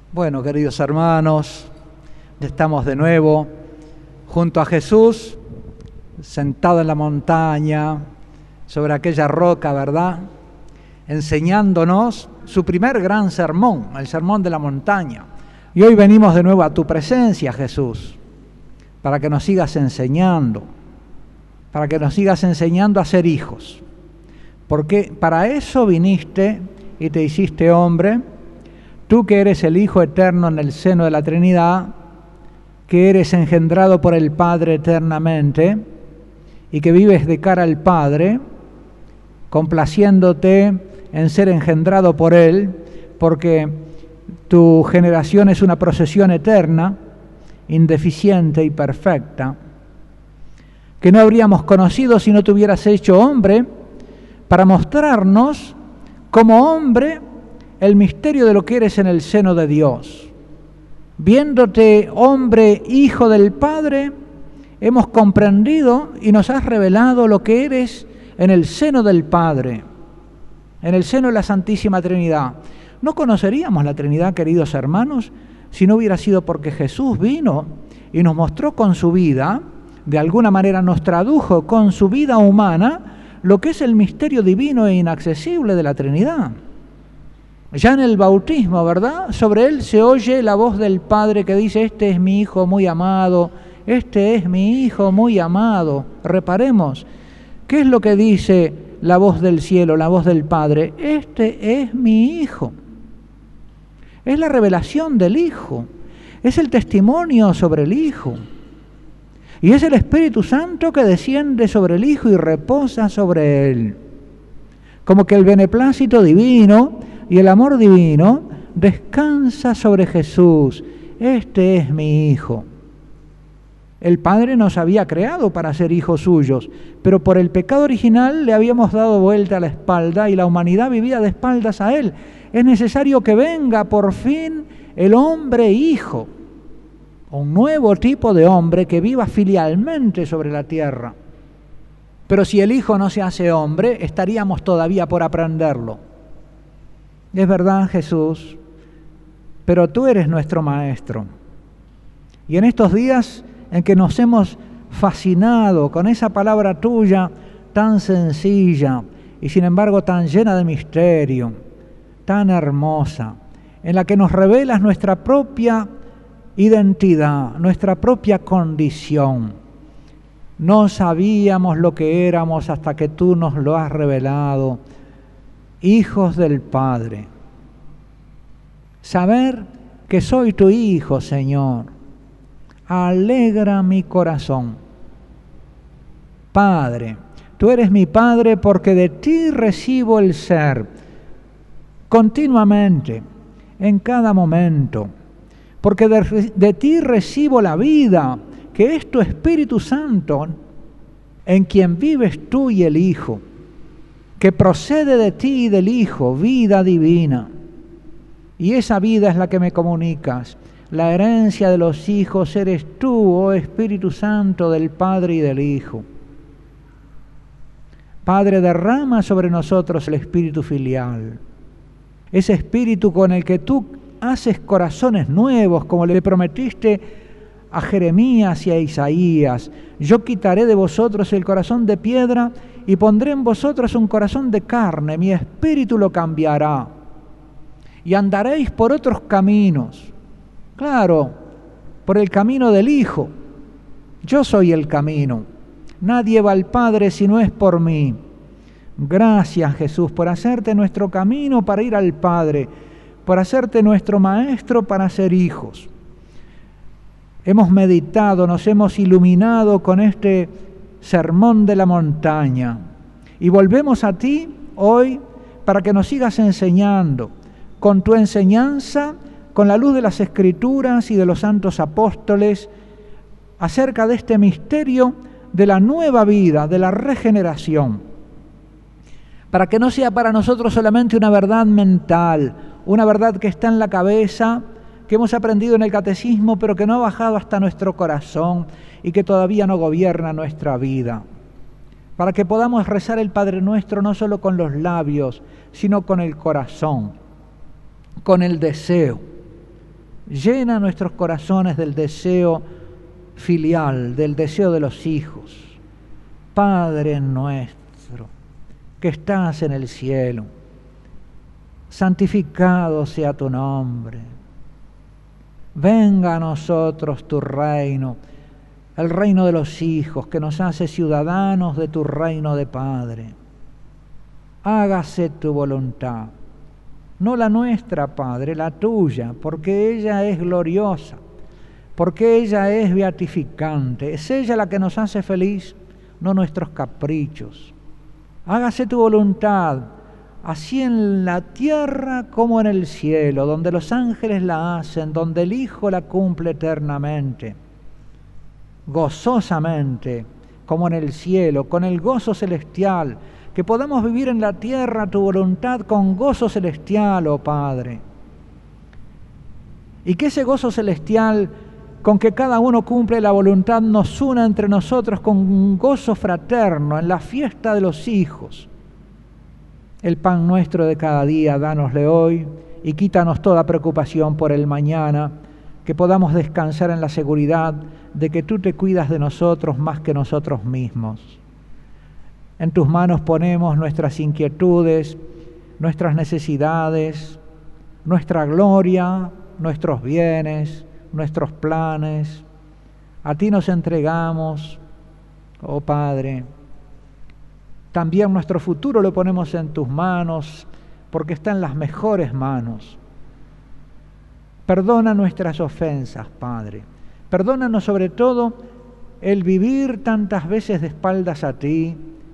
Bueno, queridos hermanos, estamos de nuevo junto a Jesús, sentado en la montaña, sobre aquella roca, ¿verdad? Enseñándonos su primer gran sermón, el sermón de la montaña. Y hoy venimos de nuevo a tu presencia, Jesús, para que nos sigas enseñando, a ser hijos. Porque para eso viniste y te hiciste hombre, tú que eres el Hijo eterno en el seno de la Trinidad, que eres engendrado por el Padre eternamente y que vives de cara al Padre, complaciéndote en ser engendrado por Él, porque tu generación es una procesión eterna, indeficiente y perfecta, que no habríamos conocido si no te hubieras hecho hombre, para mostrarnos como hombre el misterio de lo que eres en el seno de Dios. Viéndote hombre, hijo del Padre, hemos comprendido y nos has revelado lo que eres en el seno del Padre, en el seno de la Santísima Trinidad. No conoceríamos la Trinidad, queridos hermanos, si no hubiera sido porque Jesús vino y nos mostró con su vida, de alguna manera nos tradujo con su vida humana, lo que es el misterio divino e inaccesible de la Trinidad. Ya en el bautismo, ¿verdad? Sobre él se oye la voz del Padre que dice: este es mi Hijo muy amado, este es mi Hijo muy amado. Reparemos, ¿qué es lo que dice la voz del cielo, la voz del Padre? Este es mi Hijo. Es la revelación del Hijo, es el testimonio sobre el Hijo. Y es el Espíritu Santo que desciende sobre el Hijo y reposa sobre él. Como que el beneplácito divino y el amor divino descansa sobre Jesús. Este es mi Hijo. El Padre nos había creado para ser hijos suyos, pero por el pecado original le habíamos dado vuelta a la espalda y la humanidad vivía de espaldas a Él. Es necesario que venga por fin el hombre hijo, un nuevo tipo de hombre que viva filialmente sobre la tierra. Pero si el Hijo no se hace hombre, estaríamos todavía por aprenderlo. Es verdad, Jesús, pero tú eres nuestro Maestro. Y en estos días en que nos hemos fascinado con esa palabra tuya tan sencilla y sin embargo tan llena de misterio, tan hermosa, en la que nos revelas nuestra propia identidad, nuestra propia condición. No sabíamos lo que éramos hasta que tú nos lo has revelado. Hijos del Padre. Saber que soy tu Hijo, Señor, alegra mi corazón. Padre, tú eres mi Padre porque de ti recibo el ser continuamente, en cada momento, porque de ti recibo la vida, que es tu Espíritu Santo, en quien vives tú y el Hijo, que procede de ti y del Hijo, vida divina. Y esa vida es la que me comunicas. La herencia de los hijos eres tú, oh Espíritu Santo del Padre y del Hijo. Padre, derrama sobre nosotros el Espíritu filial, ese Espíritu con el que tú haces corazones nuevos, como le prometiste a Jeremías y a Isaías. Yo quitaré de vosotros el corazón de piedra y pondré en vosotros un corazón de carne, mi espíritu lo cambiará. Y andaréis por otros caminos. Claro, por el camino del Hijo. Yo soy el camino. Nadie va al Padre si no es por mí. Gracias, Jesús, por hacerte nuestro camino para ir al Padre, por hacerte nuestro Maestro para ser hijos. Hemos meditado, nos hemos iluminado con este sermón de la montaña y volvemos a ti hoy para que nos sigas enseñando con tu enseñanza, con la luz de las Escrituras y de los santos apóstoles, acerca de este misterio de la nueva vida, de la regeneración, para que no sea para nosotros solamente una verdad mental, una verdad que está en la cabeza, que hemos aprendido en el catecismo, pero que no ha bajado hasta nuestro corazón y que todavía no gobierna nuestra vida. Para que podamos rezar el Padre Nuestro no solo con los labios, sino con el corazón, con el deseo Llena nuestros corazones del deseo filial, del deseo de los hijos. Padre nuestro, que estás en el cielo, santificado sea tu nombre. Venga a nosotros tu reino, el reino de los hijos, que nos hace ciudadanos de tu reino de Padre. Hágase tu voluntad, no la nuestra, Padre, la tuya, porque ella es gloriosa, porque ella es beatificante, es ella la que nos hace feliz, no nuestros caprichos. Hágase tu voluntad, así en la tierra como en el cielo, donde los ángeles la hacen, donde el Hijo la cumple eternamente, gozosamente, como en el cielo, con el gozo celestial, que podamos vivir en la tierra tu voluntad con gozo celestial, oh Padre. Y que ese gozo celestial, con que cada uno cumple la voluntad, nos una entre nosotros con un gozo fraterno en la fiesta de los hijos. El pan nuestro de cada día, dánosle hoy, y quítanos toda preocupación por el mañana, que podamos descansar en la seguridad de que tú te cuidas de nosotros más que nosotros mismos. En tus manos ponemos nuestras inquietudes, nuestras necesidades, nuestra gloria, nuestros bienes, nuestros planes. A ti nos entregamos, oh Padre. También nuestro futuro lo ponemos en tus manos, porque está en las mejores manos. Perdona nuestras ofensas, Padre. Perdónanos sobre todo el vivir tantas veces de espaldas a ti,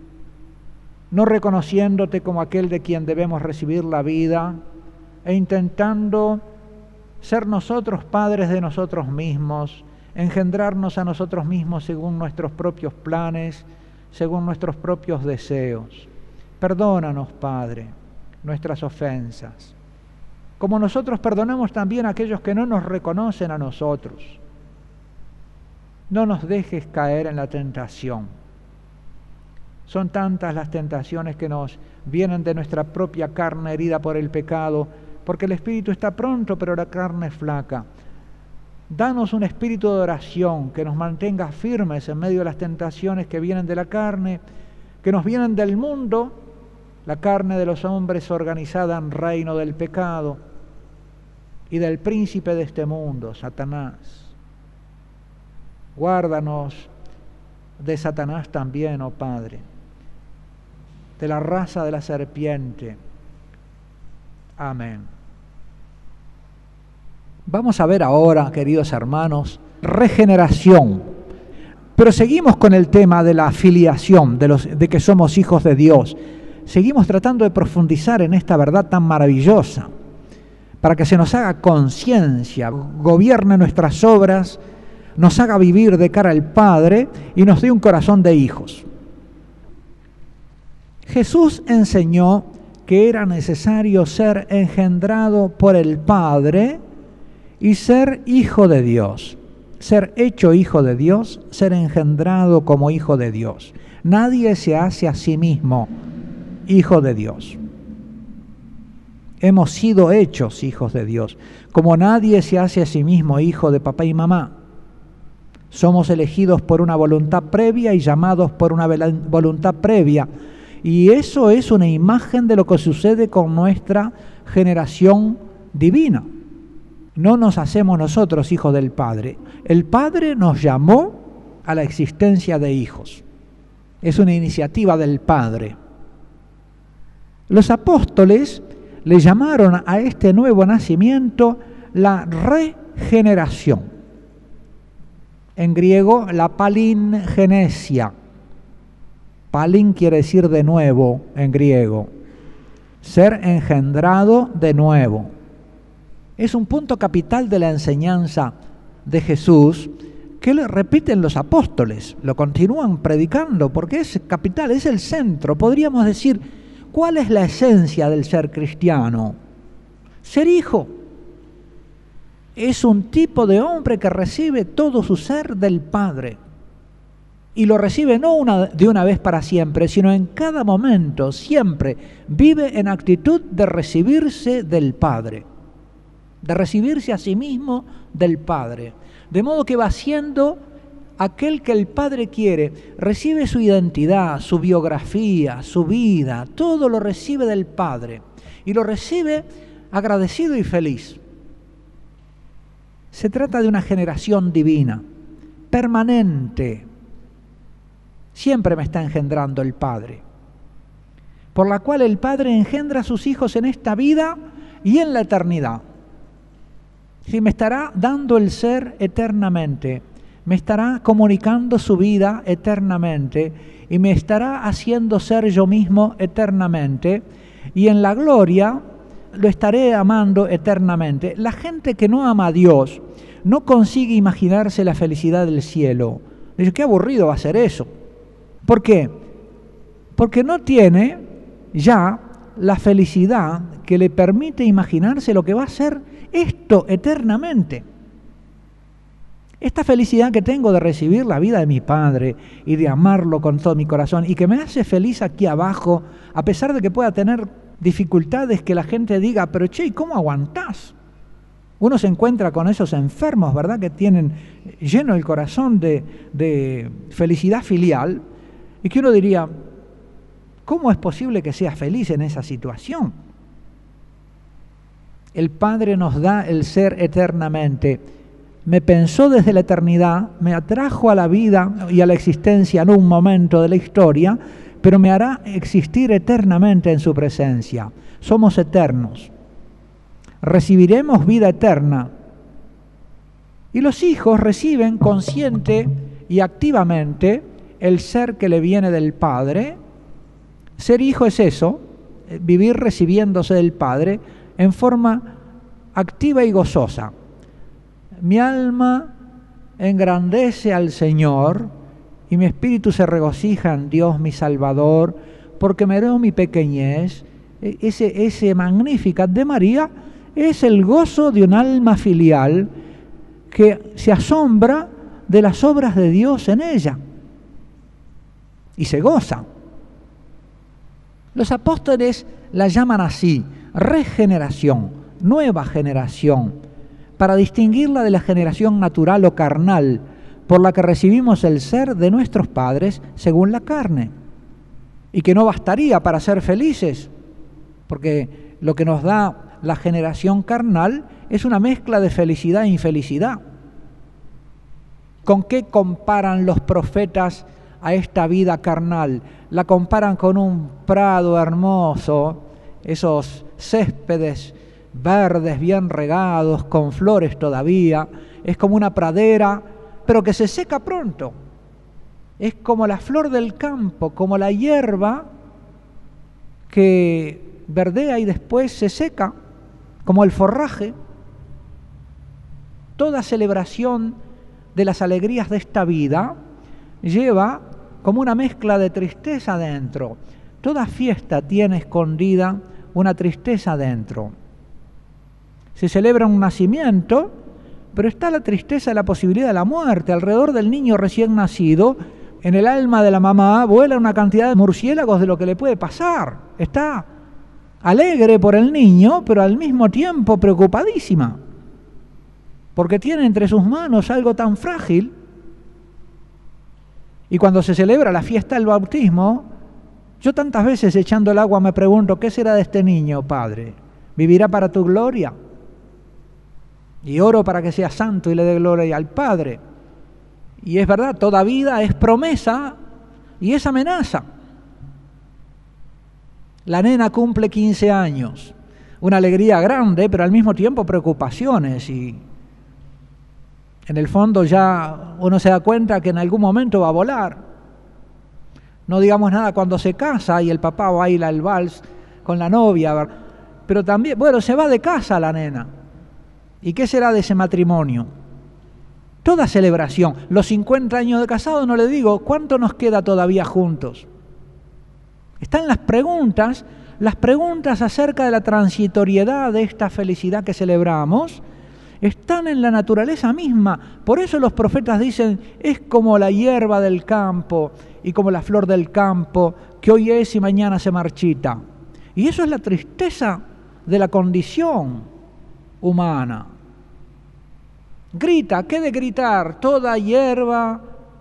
no reconociéndote como aquel de quien debemos recibir la vida e intentando ser nosotros padres de nosotros mismos, engendrarnos a nosotros mismos según nuestros propios planes, según nuestros propios deseos. Perdónanos, Padre, nuestras ofensas, como nosotros perdonamos también a aquellos que no nos reconocen a nosotros. No nos dejes caer en la tentación. Son tantas las tentaciones que nos vienen de nuestra propia carne herida por el pecado, porque el espíritu está pronto, pero la carne es flaca. Danos un espíritu de oración que nos mantenga firmes en medio de las tentaciones que vienen de la carne, que nos vienen del mundo, la carne de los hombres organizada en reino del pecado y del príncipe de este mundo, Satanás. Guárdanos de Satanás también, oh Padre, de la raza de la serpiente. Amén. Vamos a ver ahora, queridos hermanos, regeneración. Pero seguimos con el tema de la filiación, de que somos hijos de Dios. Seguimos tratando de profundizar en esta verdad tan maravillosa, para que se nos haga conciencia, gobierne nuestras obras, nos haga vivir de cara al Padre y nos dé un corazón de hijos. Jesús enseñó que era necesario ser engendrado por el Padre y ser hijo de Dios. Ser hecho hijo de Dios, ser engendrado como hijo de Dios. Nadie se hace a sí mismo hijo de Dios. Hemos sido hechos hijos de Dios, como nadie se hace a sí mismo hijo de papá y mamá. Somos elegidos por una voluntad previa y llamados por una voluntad previa. Y eso es una imagen de lo que sucede con nuestra generación divina. No nos hacemos nosotros hijos del Padre. El Padre nos llamó a la existencia de hijos. Es una iniciativa del Padre. Los apóstoles le llamaron a este nuevo nacimiento la regeneración. En griego, la palingenesia. Palin quiere decir de nuevo en griego. Ser engendrado de nuevo. Es un punto capital de la enseñanza de Jesús que le repiten los apóstoles, lo continúan predicando porque es capital, es el centro. Podríamos decir, ¿cuál es la esencia del ser cristiano? Ser hijo. Es un tipo de hombre que recibe todo su ser del Padre. Y lo recibe no de una vez para siempre, sino en cada momento, siempre vive en actitud de recibirse del Padre. de recibirse a sí mismo del Padre. De modo que va siendo aquel que el Padre quiere, recibe su identidad, su biografía, su vida, todo lo recibe del Padre y lo recibe agradecido y feliz. Se trata de una generación divina, permanente. Siempre me está engendrando el Padre, por la cual el Padre engendra a sus hijos en esta vida y en la eternidad. Si me estará dando el ser eternamente, me estará comunicando su vida eternamente y me estará haciendo ser yo mismo eternamente, y en la gloria lo estaré amando eternamente. La gente que no ama a Dios no consigue imaginarse la felicidad del cielo. Dice, qué aburrido va a ser eso. ¿Por qué? Porque no tiene ya la felicidad que le permite imaginarse lo que va a ser esto eternamente. Esta felicidad que tengo de recibir la vida de mi Padre y de amarlo con todo mi corazón y que me hace feliz aquí abajo, a pesar de que pueda tener dificultades, que la gente diga, pero che, ¿cómo aguantás? Uno se encuentra con esos enfermos, ¿verdad?, que tienen lleno el corazón de felicidad filial, y que uno diría, ¿cómo es posible que seas feliz en esa situación? El Padre nos da el ser eternamente. Me pensó desde la eternidad, me atrajo a la vida y a la existencia en un momento de la historia, pero me hará existir eternamente en su presencia. Somos eternos. Recibiremos vida eterna. Y los hijos reciben consciente y activamente el ser que le viene del Padre. Ser hijo es eso, vivir recibiéndose del Padre en forma activa y gozosa. Mi alma engrandece al Señor y mi espíritu se regocija en Dios mi Salvador, porque me veo mi pequeñez. Ese Magnificat de María es el gozo de un alma filial que se asombra de las obras de Dios en ella y se goza. Los apóstoles la llaman así, regeneración, nueva generación, para distinguirla de la generación natural o carnal, por la que recibimos el ser de nuestros padres según la carne, y que no bastaría para ser felices, porque lo que nos da la generación carnal es una mezcla de felicidad e infelicidad. ¿Con qué comparan los profetas a esta vida carnal? La comparan con un prado hermoso, esos céspedes verdes bien regados, con flores todavía. Es como una pradera, pero que se seca pronto. Es como la flor del campo, como la hierba que verdea y después se seca, como el forraje. Toda celebración de las alegrías de esta vida lleva como una mezcla de tristeza dentro. Toda fiesta tiene escondida una tristeza dentro. Se celebra un nacimiento, pero está la tristeza de la posibilidad de la muerte. Alrededor del niño recién nacido, en el alma de la mamá, vuela una cantidad de murciélagos de lo que le puede pasar. Está alegre por el niño, pero al mismo tiempo preocupadísima, porque tiene entre sus manos algo tan frágil. Y cuando se celebra la fiesta del bautismo, yo tantas veces echando el agua me pregunto, ¿qué será de este niño, Padre? ¿Vivirá para tu gloria? Y oro para que sea santo y le dé gloria al Padre. Y es verdad, toda vida es promesa y es amenaza. La nena cumple 15 años, una alegría grande, pero al mismo tiempo preocupaciones, y en el fondo ya uno se da cuenta que en algún momento va a volar. No digamos nada cuando se casa y el papá baila el vals con la novia, pero también, bueno, se va de casa la nena. ¿Y qué será de ese matrimonio? Toda celebración, los 50 años de casado, no le digo, ¿cuánto nos queda todavía juntos? Están las preguntas acerca de la transitoriedad de esta felicidad que celebramos, están en la naturaleza misma. Por eso los profetas dicen, es como la hierba del campo y como la flor del campo, que hoy es y mañana se marchita. Y eso es la tristeza de la condición. humana. Grita, ¿qué de gritar? Toda hierba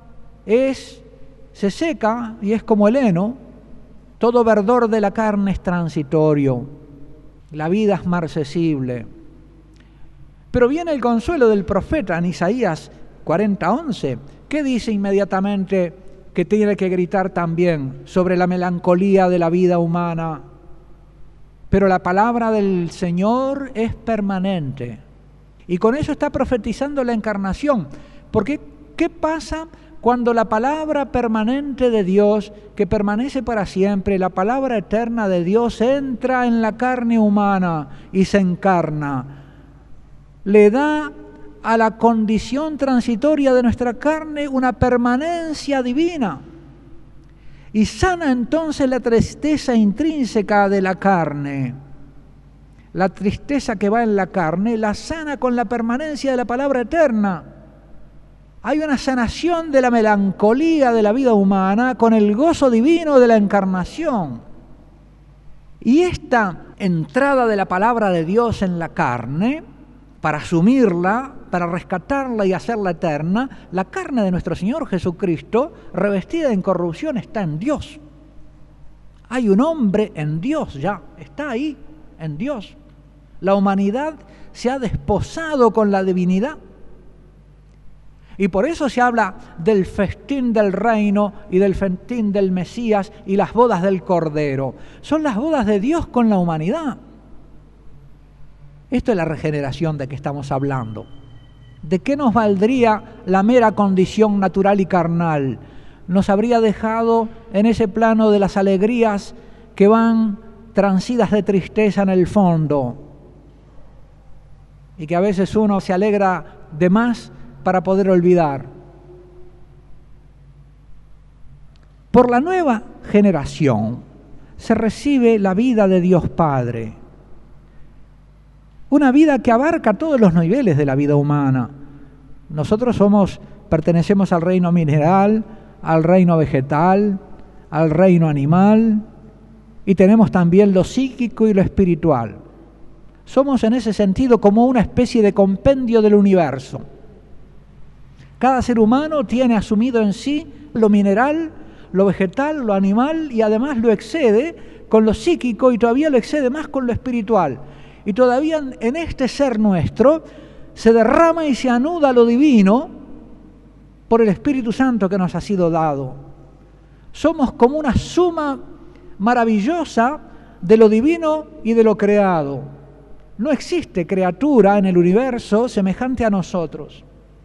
se seca y es como el heno, todo verdor de la carne es transitorio, la vida es marcesible. Pero viene el consuelo del profeta en Isaías 40:11, que dice inmediatamente que tiene que gritar también sobre la melancolía de la vida humana. Pero la palabra del Señor es permanente. Y con eso está profetizando la encarnación. Porque, ¿qué pasa cuando la palabra permanente de Dios, que permanece para siempre, la palabra eterna de Dios, entra en la carne humana y se encarna? Le da a la condición transitoria de nuestra carne una permanencia divina. Y sana entonces la tristeza intrínseca de la carne. La tristeza que va en la carne la sana con la permanencia de la palabra eterna. Hay una sanación de la melancolía de la vida humana con el gozo divino de la encarnación. Y esta entrada de la palabra de Dios en la carne, para asumirla, para rescatarla y hacerla eterna, la carne de nuestro Señor Jesucristo, revestida de incorrupción, está en Dios. Hay un hombre en Dios ya, está ahí, en Dios. La humanidad se ha desposado con la divinidad. Y por eso se habla del festín del reino y del festín del Mesías y las bodas del Cordero. Son las bodas de Dios con la humanidad. Esto es la regeneración de que estamos hablando. ¿De qué nos valdría la mera condición natural y carnal? Nos habría dejado en ese plano de las alegrías que van transidas de tristeza en el fondo, y que a veces uno se alegra de más para poder olvidar. Por la nueva generación se recibe la vida de Dios Padre, una vida que abarca todos los niveles de la vida humana. Nosotros pertenecemos al reino mineral, al reino vegetal, al reino animal, y tenemos también lo psíquico y lo espiritual. Somos en ese sentido como una especie de compendio del universo. Cada ser humano tiene asumido en sí lo mineral, lo vegetal, lo animal, y además lo excede con lo psíquico y todavía lo excede más con lo espiritual. Y todavía en este ser nuestro se derrama y se anuda lo divino por el Espíritu Santo que nos ha sido dado. Somos como una suma maravillosa de lo divino y de lo creado. No existe criatura en el universo semejante a nosotros.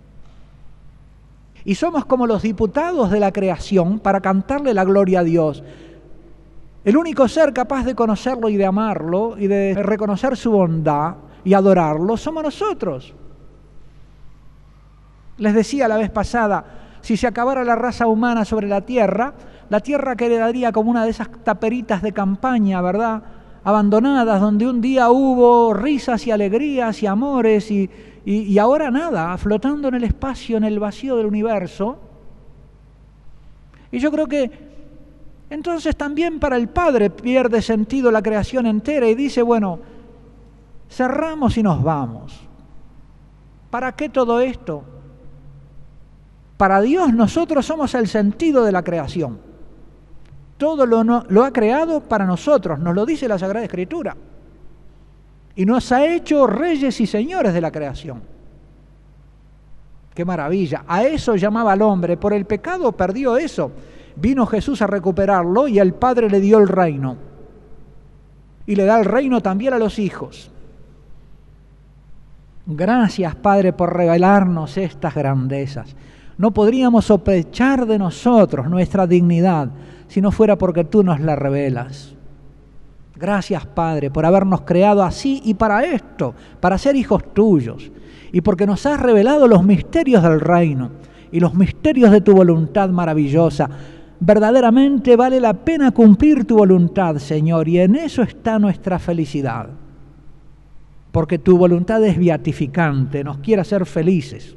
Y somos como los diputados de la creación para cantarle la gloria a Dios. El único ser capaz de conocerlo y de amarlo y de reconocer su bondad y adorarlo somos nosotros. Les decía la vez pasada, si se acabara la raza humana sobre la tierra quedaría como una de esas taperitas de campaña, ¿verdad?, abandonadas, donde un día hubo risas y alegrías y amores y ahora nada, flotando en el espacio, en el vacío del universo. Y yo creo que entonces también para el Padre pierde sentido la creación entera y dice, bueno, cerramos y nos vamos. ¿Para qué todo esto? Para Dios nosotros somos el sentido de la creación. Todo lo ha creado para nosotros, nos lo dice la Sagrada Escritura. Y nos ha hecho reyes y señores de la creación. ¡Qué maravilla! A eso llamaba al hombre. Por el pecado perdió eso. Vino Jesús a recuperarlo y el Padre le dio el reino. Y le da el reino también a los hijos. Gracias, Padre, por revelarnos estas grandezas. No podríamos sospechar de nosotros nuestra dignidad si no fuera porque tú nos la revelas. Gracias, Padre, por habernos creado así y para esto, para ser hijos tuyos, y porque nos has revelado los misterios del reino y los misterios de tu voluntad maravillosa. Verdaderamente vale la pena cumplir tu voluntad, Señor, y en eso está nuestra felicidad, porque tu voluntad es beatificante, nos quiere hacer felices.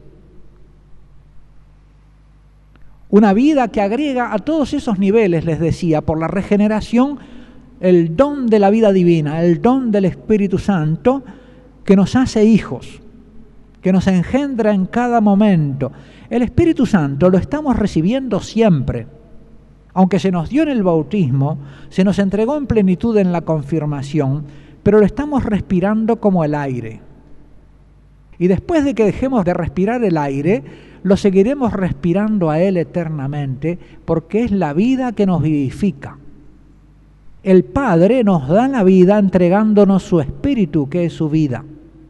Una vida que agrega a todos esos niveles, les decía, por la regeneración, el don de la vida divina, el don del Espíritu Santo, que nos hace hijos, que nos engendra en cada momento. El Espíritu Santo lo estamos recibiendo siempre. Aunque se nos dio en el bautismo, se nos entregó en plenitud en la confirmación, pero lo estamos respirando como el aire. Y después de que dejemos de respirar el aire, lo seguiremos respirando a Él eternamente, porque es la vida que nos vivifica. El Padre nos da la vida entregándonos su Espíritu, que es su vida.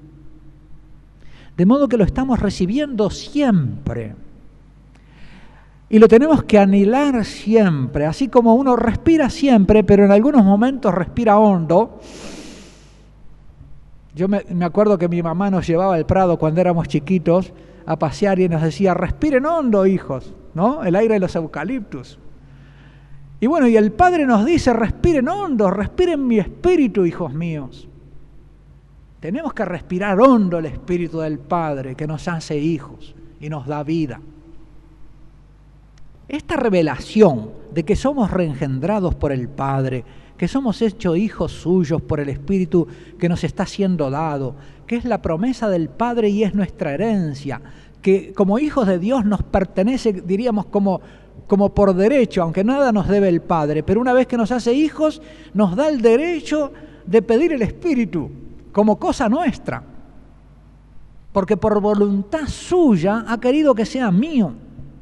De modo que lo estamos recibiendo siempre. Y lo tenemos que anhelar siempre, así como uno respira siempre, pero en algunos momentos respira hondo. Yo me acuerdo que mi mamá nos llevaba al Prado cuando éramos chiquitos a pasear y nos decía, respiren hondo, hijos, ¿no? El aire de los eucaliptus. Y bueno, y el Padre nos dice, respiren hondo, respiren mi espíritu, hijos míos. Tenemos que respirar hondo el Espíritu del Padre que nos hace hijos y nos da vida. Esta revelación de que somos reengendrados por el Padre, que somos hechos hijos suyos por el Espíritu que nos está siendo dado, que es la promesa del Padre y es nuestra herencia, que como hijos de Dios nos pertenece, diríamos, como por derecho, aunque nada nos debe el Padre, pero una vez que nos hace hijos, nos da el derecho de pedir el Espíritu como cosa nuestra, porque por voluntad suya ha querido que sea mío.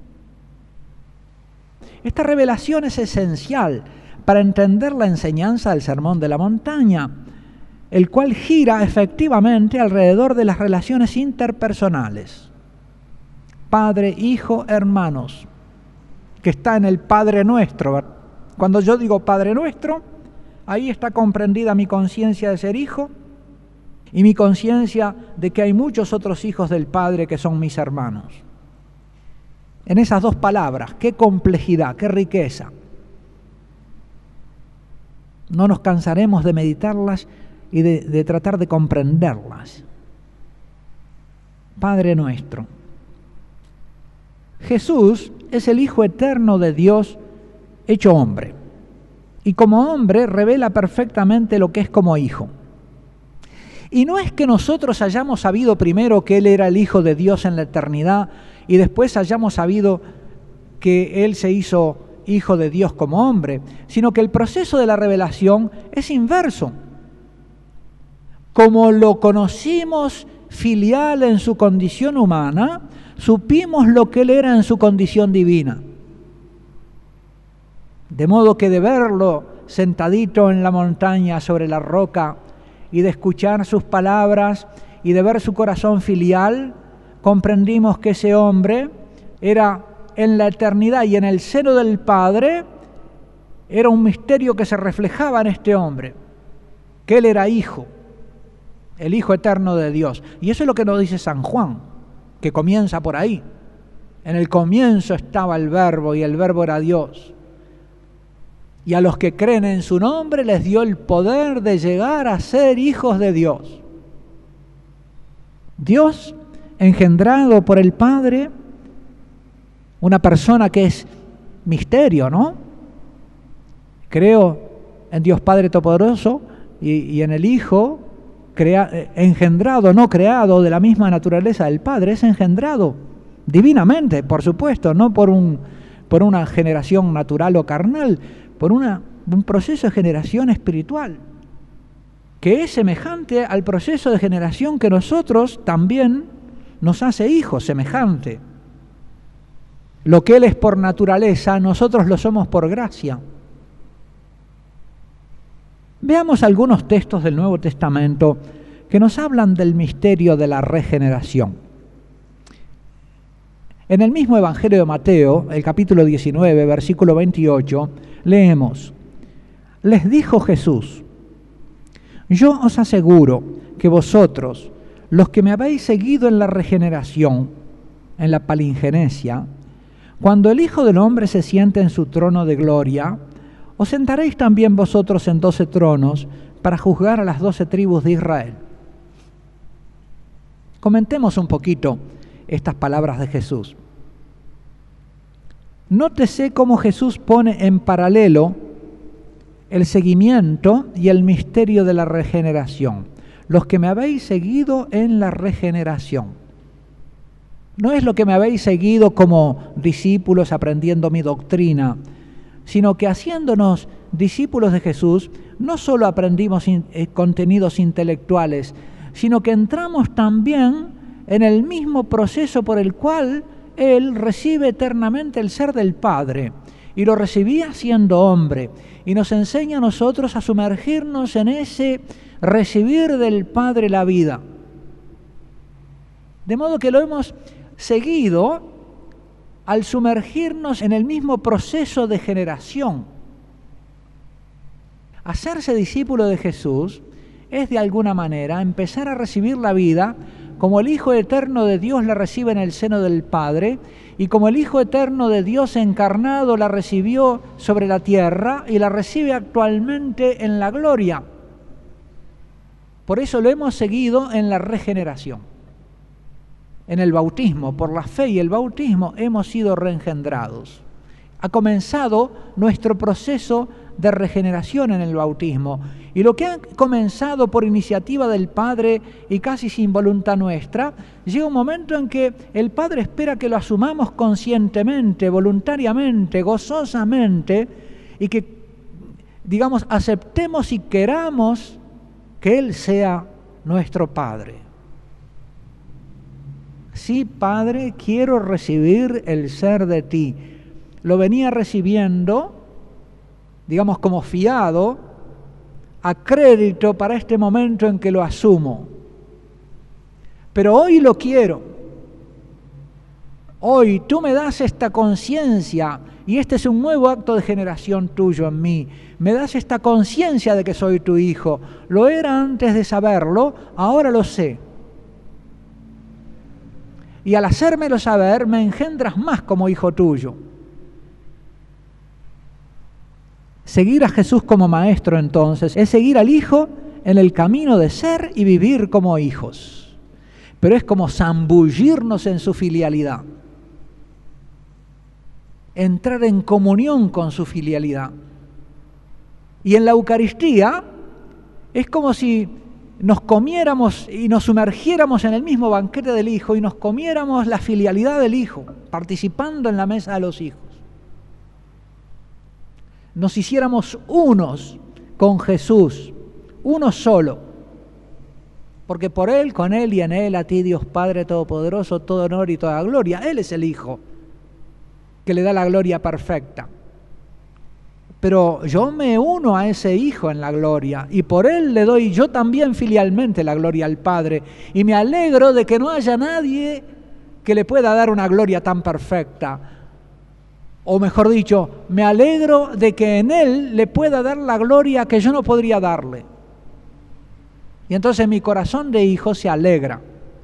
Esta revelación es esencial para entender la enseñanza del Sermón de la Montaña, el cual gira efectivamente alrededor de las relaciones interpersonales. Padre, hijo, hermanos, que está en el Padre Nuestro. Cuando yo digo Padre Nuestro, ahí está comprendida mi conciencia de ser hijo y mi conciencia de que hay muchos otros hijos del Padre que son mis hermanos. En esas dos palabras, qué complejidad, qué riqueza. No nos cansaremos de meditarlas y de tratar de comprenderlas. Padre Nuestro. Jesús es el Hijo eterno de Dios hecho hombre. Y como hombre revela perfectamente lo que es como hijo. Y no es que nosotros hayamos sabido primero que Él era el Hijo de Dios en la eternidad y después hayamos sabido que Él se hizo Hijo de Dios como hombre, sino que el proceso de la revelación es inverso. Como lo conocimos filial en su condición humana, supimos lo que Él era en su condición divina. De modo que de verlo sentadito en la montaña sobre la roca y de escuchar sus palabras y de ver su corazón filial, comprendimos que ese hombre era en la eternidad y en el seno del Padre, era un misterio que se reflejaba en este hombre, que Él era hijo, el Hijo eterno de Dios. Y eso es lo que nos dice San Juan, que comienza por ahí. En el comienzo estaba el Verbo y el Verbo era Dios. Y a los que creen en su nombre les dio el poder de llegar a ser hijos de Dios. Dios, engendrado por el Padre, una persona que es misterio, ¿no? Creo en Dios Padre Todopoderoso y en el Hijo, engendrado, no creado, de la misma naturaleza del Padre, es engendrado divinamente, por supuesto, no por una generación natural o carnal, por un proceso de generación espiritual, que es semejante al proceso de generación que nosotros también nos hace hijos, semejante. Lo que Él es por naturaleza, nosotros lo somos por gracia. Veamos algunos textos del Nuevo Testamento que nos hablan del misterio de la regeneración. En el mismo Evangelio de Mateo, el capítulo 19, versículo 28, leemos: les dijo Jesús, yo os aseguro que vosotros, los que me habéis seguido en la regeneración, en la palingenesia, cuando el Hijo del Hombre se siente en su trono de gloria, os sentaréis también vosotros en 12 tronos para juzgar a las 12 tribus de Israel. Comentemos un poquito estas palabras de Jesús. Nótese cómo Jesús pone en paralelo el seguimiento y el misterio de la regeneración. los que me habéis seguido en la regeneración. No es lo que me habéis seguido como discípulos aprendiendo mi doctrina, sino que haciéndonos discípulos de Jesús, no solo aprendimos contenidos intelectuales, sino que entramos también en el mismo proceso por el cual Él recibe eternamente el ser del Padre, y lo recibía siendo hombre, y nos enseña a nosotros a sumergirnos en ese recibir del Padre la vida. De modo que lo hemos seguido al sumergirnos en el mismo proceso de generación. Hacerse discípulo de Jesús es de alguna manera empezar a recibir la vida como el Hijo eterno de Dios la recibe en el seno del Padre y como el Hijo eterno de Dios encarnado la recibió sobre la tierra y la recibe actualmente en la gloria. Por eso lo hemos seguido en la regeneración. En el bautismo, por la fe y el bautismo, hemos sido reengendrados. Ha comenzado nuestro proceso de regeneración en el bautismo. Y lo que ha comenzado por iniciativa del Padre y casi sin voluntad nuestra, llega un momento en que el Padre espera que lo asumamos conscientemente, voluntariamente, gozosamente, y que, digamos, aceptemos y queramos que Él sea nuestro Padre. Sí, Padre, quiero recibir el ser de ti. Lo venía recibiendo, digamos, como fiado, a crédito para este momento en que lo asumo. Pero hoy lo quiero. Hoy tú me das esta conciencia, y este es un nuevo acto de generación tuyo en mí. Me das esta conciencia de que soy tu hijo. Lo era antes de saberlo, ahora lo sé. Y al hacérmelo saber, me engendras más como hijo tuyo. Seguir a Jesús como maestro, entonces, es seguir al Hijo en el camino de ser y vivir como hijos. Pero es como zambullirnos en su filialidad. Entrar en comunión con su filialidad. Y en la Eucaristía es como si nos comiéramos y nos sumergiéramos en el mismo banquete del Hijo y nos comiéramos la filialidad del Hijo, participando en la mesa de los hijos. Nos hiciéramos unos con Jesús, uno solo, porque por Él, con Él y en Él, a ti Dios Padre Todopoderoso, todo honor y toda gloria. Él es el Hijo que le da la gloria perfecta. Pero yo me uno a ese Hijo en la gloria y por Él le doy yo también filialmente la gloria al Padre. Y me alegro de que no haya nadie que le pueda dar una gloria tan perfecta. O mejor dicho, me alegro de que en Él le pueda dar la gloria que yo no podría darle. Y entonces mi corazón de hijo se alegra.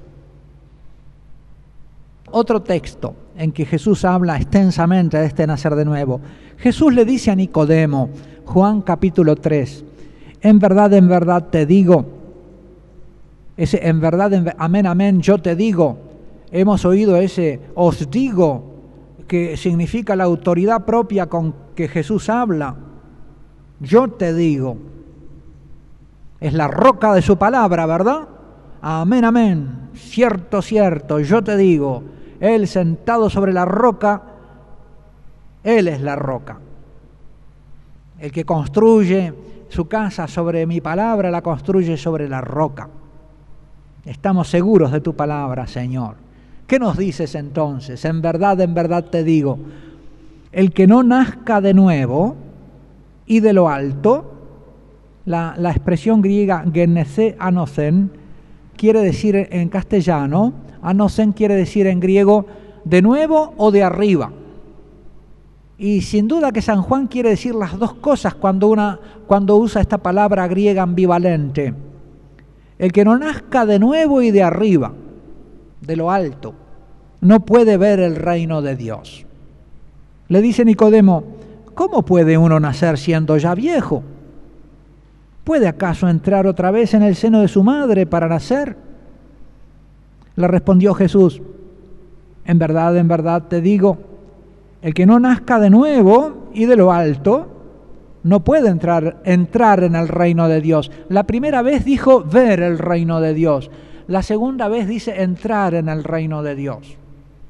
Otro texto en que Jesús habla extensamente de este nacer de nuevo. Jesús le dice a Nicodemo, Juan capítulo 3, en verdad te digo, ese en verdad, amén, amén, yo te digo, hemos oído ese os digo, que significa la autoridad propia con que Jesús habla. Yo te digo. Es la roca de su palabra, ¿verdad? Amén, amén. Cierto, cierto, yo te digo. Él sentado sobre la roca, Él es la roca. El que construye su casa sobre mi palabra, la construye sobre la roca. Estamos seguros de tu palabra, Señor. ¿Qué nos dices entonces? En verdad te digo, el que no nazca de nuevo y de lo alto, la expresión griega genese anosen quiere decir en castellano, anosen quiere decir en griego de nuevo o de arriba. Y sin duda que San Juan quiere decir las dos cosas cuando usa esta palabra griega ambivalente. El que no nazca de nuevo y de arriba, de lo alto, no puede ver el reino de Dios. Le dice Nicodemo, ¿cómo puede uno nacer siendo ya viejo? ¿Puede acaso entrar otra vez en el seno de su madre para nacer? Le respondió Jesús, en verdad te digo, el que no nazca de nuevo y de lo alto, no puede entrar en el reino de Dios. La primera vez dijo ver el reino de Dios. La segunda vez dice entrar en el reino de Dios.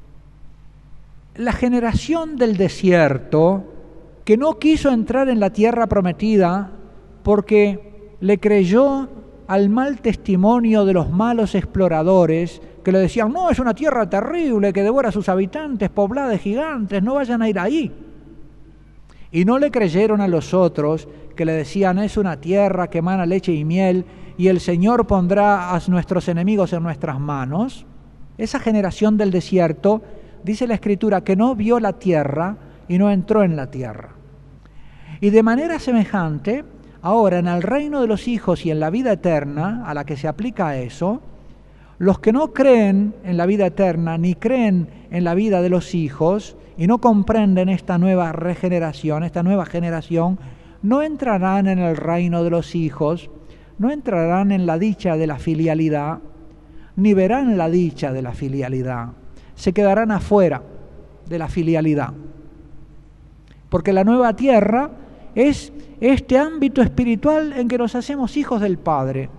La generación del desierto, que no quiso entrar en la tierra prometida porque le creyó al mal testimonio de los malos exploradores que le decían, no, es una tierra terrible que devora a sus habitantes, poblada de gigantes, no vayan a ir ahí. Y no le creyeron a los otros que le decían, es una tierra que emana leche y miel y el Señor pondrá a nuestros enemigos en nuestras manos. Esa generación del desierto, dice la Escritura, que no vio la tierra y no entró en la tierra. Y de manera semejante, ahora en el reino de los hijos y en la vida eterna, a la que se aplica eso, los que no creen en la vida eterna ni creen en la vida de los hijos y no comprenden esta nueva regeneración, esta nueva generación, no entrarán en el reino de los hijos, no entrarán en la dicha de la filialidad, ni verán la dicha de la filialidad. Se quedarán afuera de la filialidad. Porque la nueva tierra es este ámbito espiritual en que nos hacemos hijos del Padre.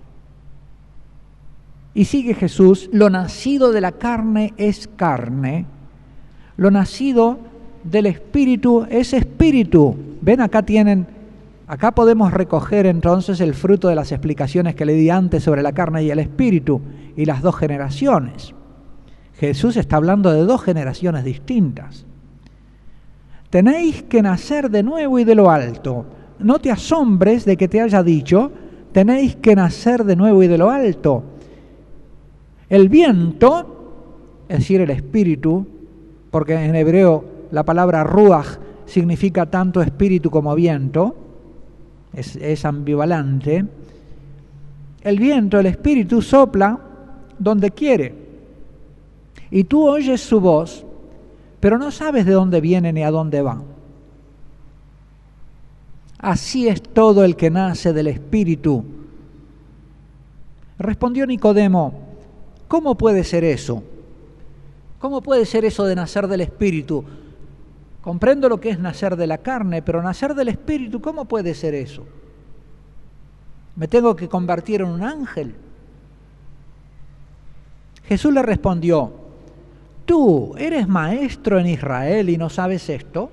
Y sigue Jesús, lo nacido de la carne es carne, lo nacido del espíritu es espíritu. Ven, acá podemos recoger entonces el fruto de las explicaciones que le di antes sobre la carne y el espíritu y las dos generaciones. Jesús está hablando de dos generaciones distintas. Tenéis que nacer de nuevo y de lo alto. No te asombres de que te haya dicho, tenéis que nacer de nuevo y de lo alto. El viento, es decir, el espíritu, porque en hebreo la palabra ruach significa tanto espíritu como viento, es ambivalente. El viento, el espíritu, sopla donde quiere. Y tú oyes su voz, pero no sabes de dónde viene ni a dónde va. Así es todo el que nace del Espíritu. Respondió Nicodemo, ¿cómo puede ser eso? ¿Cómo puede ser eso de nacer del Espíritu? Comprendo lo que es nacer de la carne, pero nacer del Espíritu, ¿cómo puede ser eso? ¿Me tengo que convertir en un ángel? Jesús le respondió, ¿tú eres maestro en Israel y no sabes esto?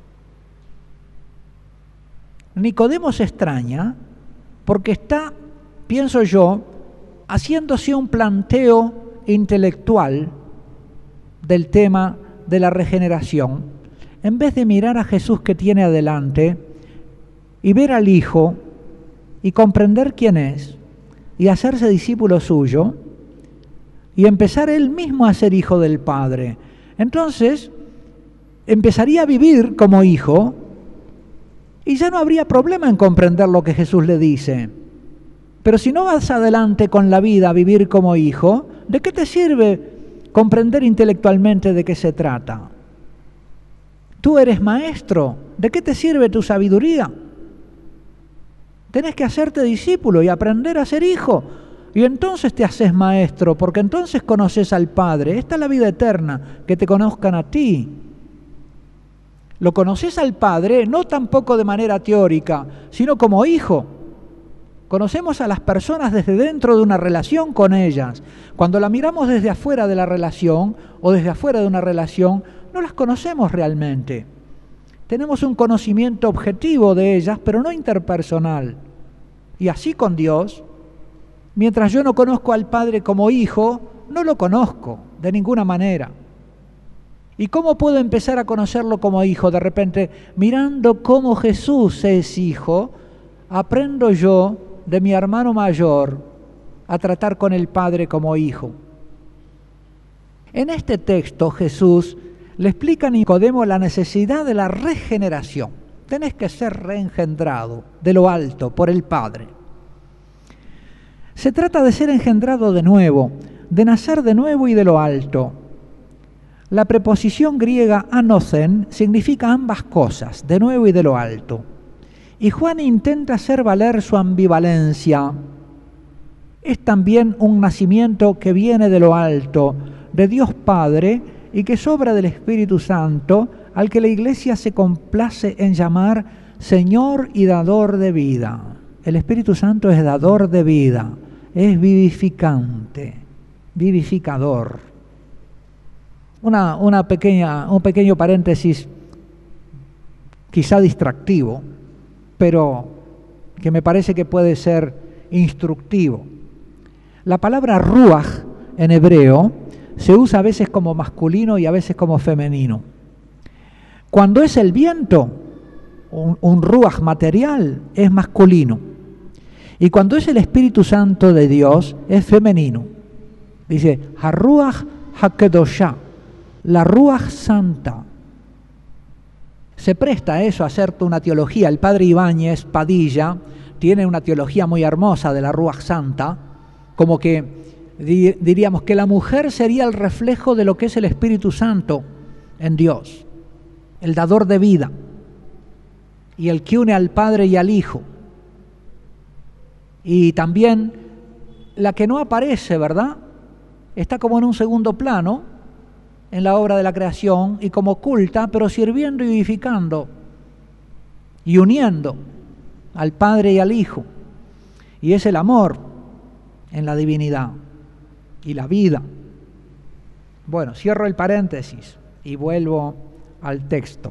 Nicodemo se extraña porque está, pienso yo, haciéndose un planteo intelectual del tema de la regeneración, en vez de mirar a Jesús que tiene adelante y ver al Hijo y comprender quién es y hacerse discípulo suyo y empezar él mismo a ser hijo del Padre. Entonces, empezaría a vivir como hijo y ya no habría problema en comprender lo que Jesús le dice. Pero si no vas adelante con la vida a vivir como hijo, ¿de qué te sirve comprender intelectualmente de qué se trata? Tú eres maestro, ¿de qué te sirve tu sabiduría? Tenés que hacerte discípulo y aprender a ser hijo. Y entonces te haces maestro, porque entonces conoces al Padre. Esta es la vida eterna, que te conozcan a ti. Lo conoces al Padre, no tampoco de manera teórica, sino como hijo. Conocemos a las personas desde dentro de una relación con ellas. Cuando la miramos desde afuera de la relación o desde afuera de una relación, no las conocemos realmente. Tenemos un conocimiento objetivo de ellas, pero no interpersonal. Y así con Dios, mientras yo no conozco al Padre como hijo, no lo conozco de ninguna manera. ¿Y cómo puedo empezar a conocerlo como hijo? De repente, mirando cómo Jesús es hijo, aprendo yo de mi hermano mayor a tratar con el Padre como hijo. En este texto Jesús le explica a Nicodemo la necesidad de la regeneración. Tenés que ser reengendrado de lo alto por el Padre. Se trata de ser engendrado de nuevo, de nacer de nuevo y de lo alto. La preposición griega anosen significa ambas cosas, de nuevo y de lo alto. Y Juan intenta hacer valer su ambivalencia. Es también un nacimiento que viene de lo alto, de Dios Padre, y que sobra del Espíritu Santo, al que la Iglesia se complace en llamar Señor y dador de vida. El Espíritu Santo es dador de vida, es vivificante, vivificador. Un pequeño paréntesis, quizá distractivo, pero que me parece que puede ser instructivo. La palabra ruaj en hebreo se usa a veces como masculino y a veces como femenino. Cuando es el viento, un ruaj material, es masculino. Y cuando es el Espíritu Santo de Dios, es femenino. Dice, Haruaj HaKedoshá, la ruaj santa. Se presta a eso, a hacerte una teología. El padre Ibáñez Padilla tiene una teología muy hermosa de la ruaj santa, como que diríamos que la mujer sería el reflejo de lo que es el Espíritu Santo en Dios, el dador de vida y el que une al Padre y al Hijo. Y también la que no aparece, ¿verdad? Está como en un segundo plano en la obra de la creación y como oculta, pero sirviendo y vivificando y uniendo al Padre y al Hijo. Y es el amor en la divinidad y la vida. Bueno, cierro el paréntesis y vuelvo al texto.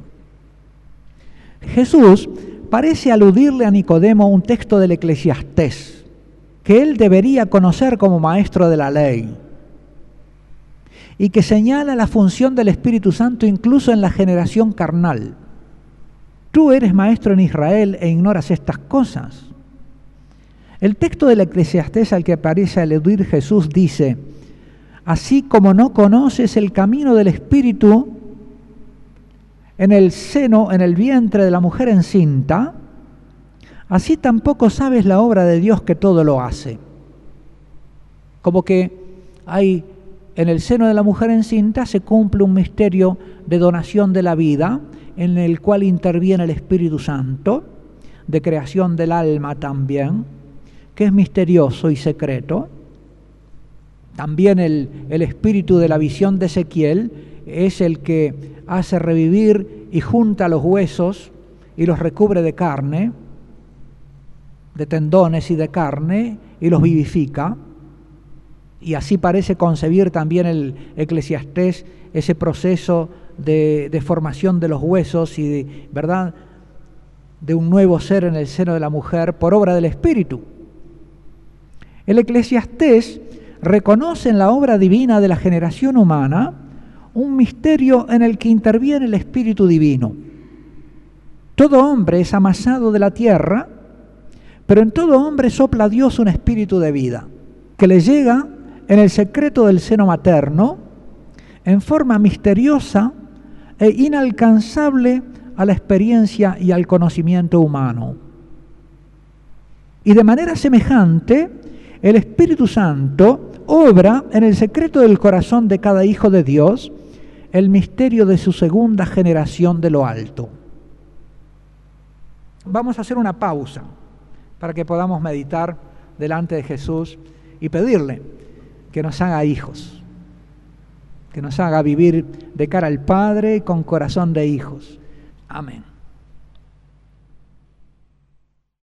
Jesús parece aludirle a Nicodemo un texto del Eclesiastés que él debería conocer como maestro de la ley y que señala la función del Espíritu Santo incluso en la generación carnal. Tú eres maestro en Israel e ignoras estas cosas. El texto del Eclesiastés al que parece aludir Jesús dice: así como no conoces el camino del Espíritu en el seno, en el vientre de la mujer encinta, así tampoco sabes la obra de Dios que todo lo hace. Como que hay en el seno de la mujer encinta se cumple un misterio de donación de la vida, en el cual interviene el Espíritu Santo, de creación del alma también, que es misterioso y secreto. También el espíritu de la visión de Ezequiel es el que hace revivir y junta los huesos y los recubre de carne, de tendones y de carne, y los vivifica. Y así parece concebir también el Eclesiastés ese proceso de formación de los huesos y ¿verdad?, de un nuevo ser en el seno de la mujer por obra del Espíritu. El Eclesiastés reconoce en la obra divina de la generación humana un misterio en el que interviene el Espíritu Divino. Todo hombre es amasado de la tierra, pero en todo hombre sopla Dios un espíritu de vida, que le llega en el secreto del seno materno, en forma misteriosa e inalcanzable a la experiencia y al conocimiento humano. Y de manera semejante, el Espíritu Santo obra en el secreto del corazón de cada hijo de Dios el misterio de su segunda generación de lo alto. Vamos a hacer una pausa para que podamos meditar delante de Jesús y pedirle que nos haga hijos, que nos haga vivir de cara al Padre con corazón de hijos. Amén.